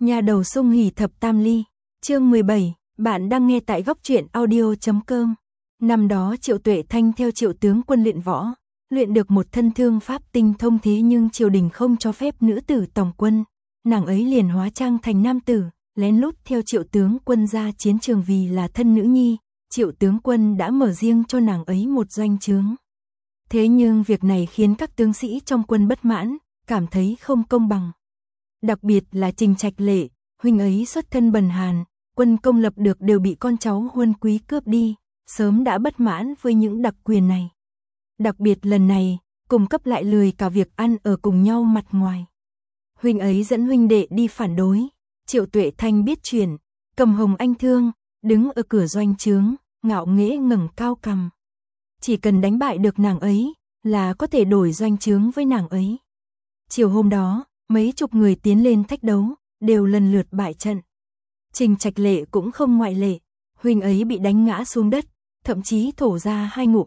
Nhà đầu sung hỉ thập tam ly, chương 17, bạn đang nghe tại góc truyện audio.com. Năm đó Triệu Tuệ Thanh theo Triệu tướng quân luyện võ, luyện được một thân thương pháp tinh thông, thế nhưng triều đình không cho phép nữ tử tòng quân, nàng ấy liền hóa trang thành nam tử, lén lút theo Triệu tướng quân ra chiến trường. Vì là thân nữ nhi, Triệu tướng quân đã mở riêng cho nàng ấy một doanh trướng. Thế nhưng việc này khiến các tướng sĩ trong quân bất mãn, cảm thấy không công bằng. Đặc biệt là Trình Trạch Lệ, huynh ấy xuất thân bần hàn, quân công lập được đều bị con cháu huân quý cướp đi, sớm đã bất mãn với những đặc quyền này. Đặc biệt lần này, cùng cấp lại lười cả việc ăn ở cùng nhau mặt ngoài. Huynh ấy dẫn huynh đệ đi phản đối, Triệu Tuệ Thanh biết chuyện, cầm hồng anh thương, đứng ở cửa doanh trướng, ngạo nghễ ngẩng cao cằm. Chỉ cần đánh bại được nàng ấy, là có thể đổi doanh trướng với nàng ấy. Chiều hôm đó, mấy chục người tiến lên thách đấu, đều lần lượt bại trận. Trình Trạch Lệ cũng không ngoại lệ, huynh ấy bị đánh ngã xuống đất, thậm chí thổ ra 2 ngụm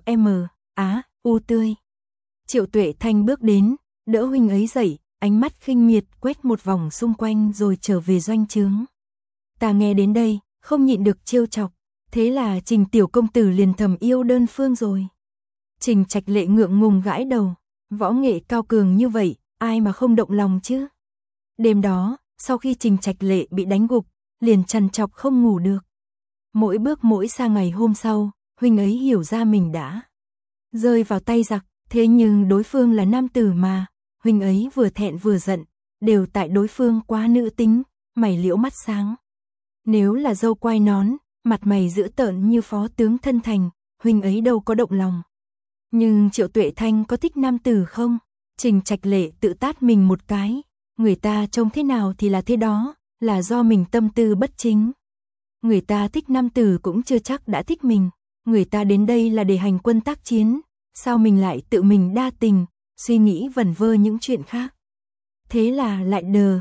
u tươi. Triệu Tuệ Thanh bước đến, đỡ huynh ấy dậy, ánh mắt khinh miệt quét một vòng xung quanh rồi trở về doanh trướng. Ta nghe đến đây, không nhịn được trêu chọc, thế là Trình tiểu công tử liền thầm yêu đơn phương rồi. Trình Trạch Lệ ngượng ngùng gãi đầu, võ nghệ cao cường như vậy, ai mà không động lòng chứ. Đêm đó, sau khi Trình Trạch Lệ bị đánh gục, liền trằn trọc không ngủ được. Mỗi bước mỗi xa ngày hôm sau, huynh ấy hiểu ra mình đã rơi vào tay giặc, thế nhưng đối phương là nam tử mà, huynh ấy vừa thẹn vừa giận, đều tại đối phương quá nữ tính, mày liễu mắt sáng. Nếu là dâu quai nón, mặt mày dữ tợn như phó tướng Thân Thành, huynh ấy đâu có động lòng. Nhưng Triệu Tuệ Thanh có thích nam tử không? Trình Trạch Lệ tự tát mình một cái, người ta trông thế nào thì là thế đó, là do mình tâm tư bất chính. Người ta thích nam tử cũng chưa chắc đã thích mình, người ta đến đây là để hành quân tác chiến, sao mình lại tự mình đa tình, suy nghĩ vẩn vơ những chuyện khác. Thế là lại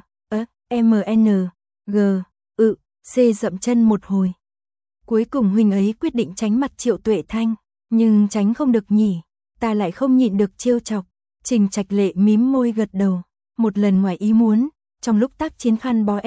C dậm chân một hồi. Cuối cùng huynh ấy quyết định tránh mặt Triệu Tuệ Thanh, nhưng tránh không được nhỉ, ta lại không nhịn được trêu chọc. Trình Trạch Lệ mím môi gật đầu, một lần ngoài ý muốn, trong lúc tác chiến khăn bó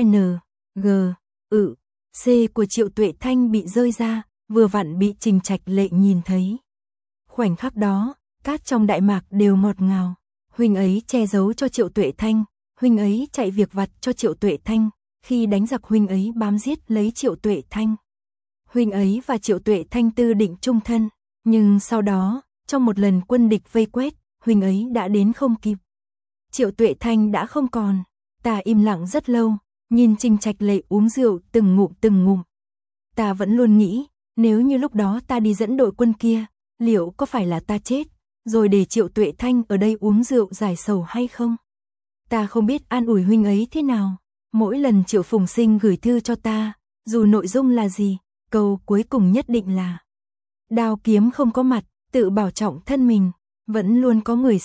C của Triệu Tuệ Thanh bị rơi ra, vừa vặn bị Trình Trạch Lệ nhìn thấy. Khoảnh khắc đó, cát trong Đại Mạc đều ngọt ngào, huynh ấy che giấu cho Triệu Tuệ Thanh, huynh ấy chạy việc vặt cho Triệu Tuệ Thanh, khi đánh giặc huynh ấy bám giết lấy Triệu Tuệ Thanh. Huynh ấy và Triệu Tuệ Thanh tư định chung thân, nhưng sau đó, trong một lần quân địch vây quét, huynh ấy đã đến không kịp. Triệu Tuệ Thanh đã không còn, ta im lặng rất lâu, nhìn Trình Trạch Lệ uống rượu từng ngụm. Ta vẫn luôn nghĩ, nếu như lúc đó ta đi dẫn đội quân kia, liệu có phải là ta chết, rồi để Triệu Tuệ Thanh ở đây uống rượu giải sầu hay không? Ta không biết an ủi huynh ấy thế nào, mỗi lần Triệu Phùng Sinh gửi thư cho ta, dù nội dung là gì, câu cuối cùng nhất định là đao kiếm không có mặt, tự bảo trọng thân mình, vẫn luôn có người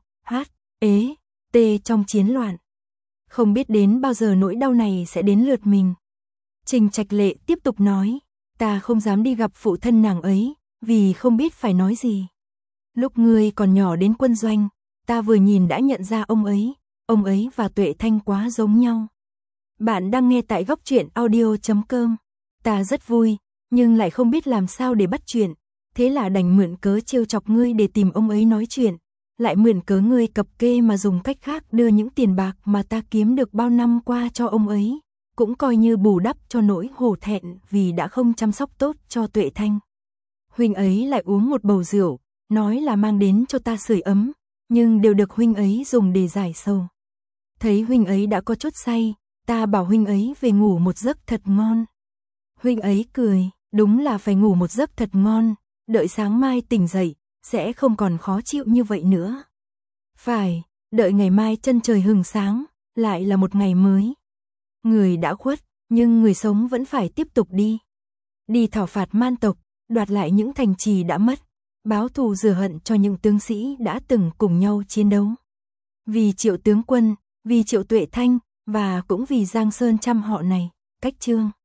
trong chiến loạn. Không biết đến bao giờ nỗi đau này sẽ đến lượt mình. Trình Trạch Lệ tiếp tục nói, ta không dám đi gặp phụ thân nàng ấy, vì không biết phải nói gì. Lúc ngươi còn nhỏ đến quân doanh, ta vừa nhìn đã nhận ra ông ấy và Tuệ Thanh quá giống nhau. Bạn đang nghe tại góc truyện audio.com. Ta rất vui, nhưng lại không biết làm sao để bắt chuyện, thế là đành mượn cớ trêu chọc ngươi để tìm ông ấy nói chuyện, lại mượn cớ ngươi cập kê mà dùng cách khác đưa những tiền bạc mà ta kiếm được bao năm qua cho ông ấy, cũng coi như bù đắp cho nỗi hổ thẹn vì đã không chăm sóc tốt cho Tuệ Thanh. Huynh ấy lại uống một bầu rượu, nói là mang đến cho ta sưởi ấm, nhưng đều được huynh ấy dùng để giải sầu. Thấy huynh ấy đã có chút say, ta bảo huynh ấy về ngủ một giấc thật ngon. Huynh ấy cười, đúng là phải ngủ một giấc thật ngon, đợi sáng mai tỉnh dậy, sẽ không còn khó chịu như vậy nữa. Phải, đợi ngày mai chân trời hừng sáng, lại là một ngày mới. Người đã khuất, nhưng người sống vẫn phải tiếp tục đi. Đi thảo phạt man tộc, đoạt lại những thành trì đã mất, báo thù rửa hận cho những tướng sĩ đã từng cùng nhau chiến đấu. Vì Triệu tướng quân, vì Triệu Tuệ Thanh, và cũng vì Giang Sơn trăm họ này. Cách chương